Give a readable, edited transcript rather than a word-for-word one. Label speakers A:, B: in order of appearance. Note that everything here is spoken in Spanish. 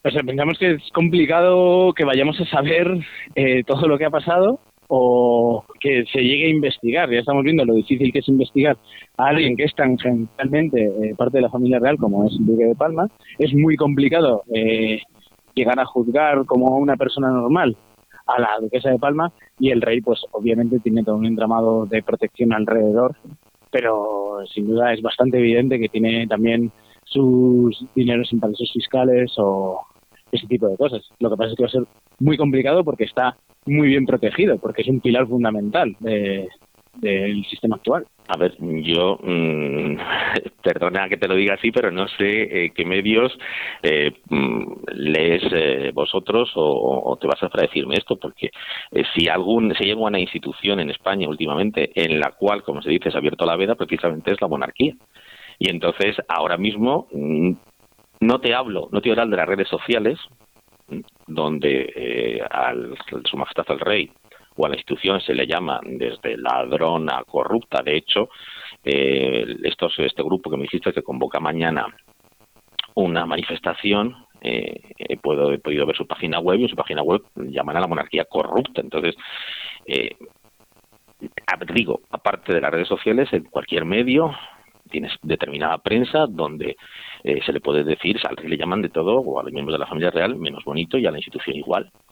A: O sea, pensamos que es complicado que vayamos a saber todo lo que ha pasado o que se llegue a investigar. Ya estamos viendo lo difícil que es investigar a alguien que es tangencialmente parte de la familia real como es el Duque de Palma. Es muy complicado llegar a juzgar como una persona normal a la duquesa de Palma, y el rey pues obviamente tiene todo un entramado de protección alrededor, pero sin duda es bastante evidente que tiene también sus dineros en paraísos fiscales o ese tipo de cosas. Lo que pasa es que va a ser muy complicado porque está muy bien protegido, porque es un pilar fundamental del sistema actual.
B: A ver, yo, perdona que te lo diga así, pero no sé qué medios lees vosotros o te vas a para decirme esto, porque si hay alguna institución en España últimamente en la cual, como se dice, se ha abierto la veda, precisamente es la monarquía. Y entonces, ahora mismo, no te hablo de las redes sociales, donde Su Majestad el Rey o a la institución se le llama desde ladrona a corrupta. De hecho, este grupo que me dijiste que convoca mañana una manifestación, he podido ver su página web, y en su página web llaman a la monarquía corrupta. Entonces, eh, digo, aparte de las redes sociales, en cualquier medio tienes determinada prensa donde se le puede decir, al rey le llaman de todo, o a los miembros de la familia real, menos bonito, y a la institución igual.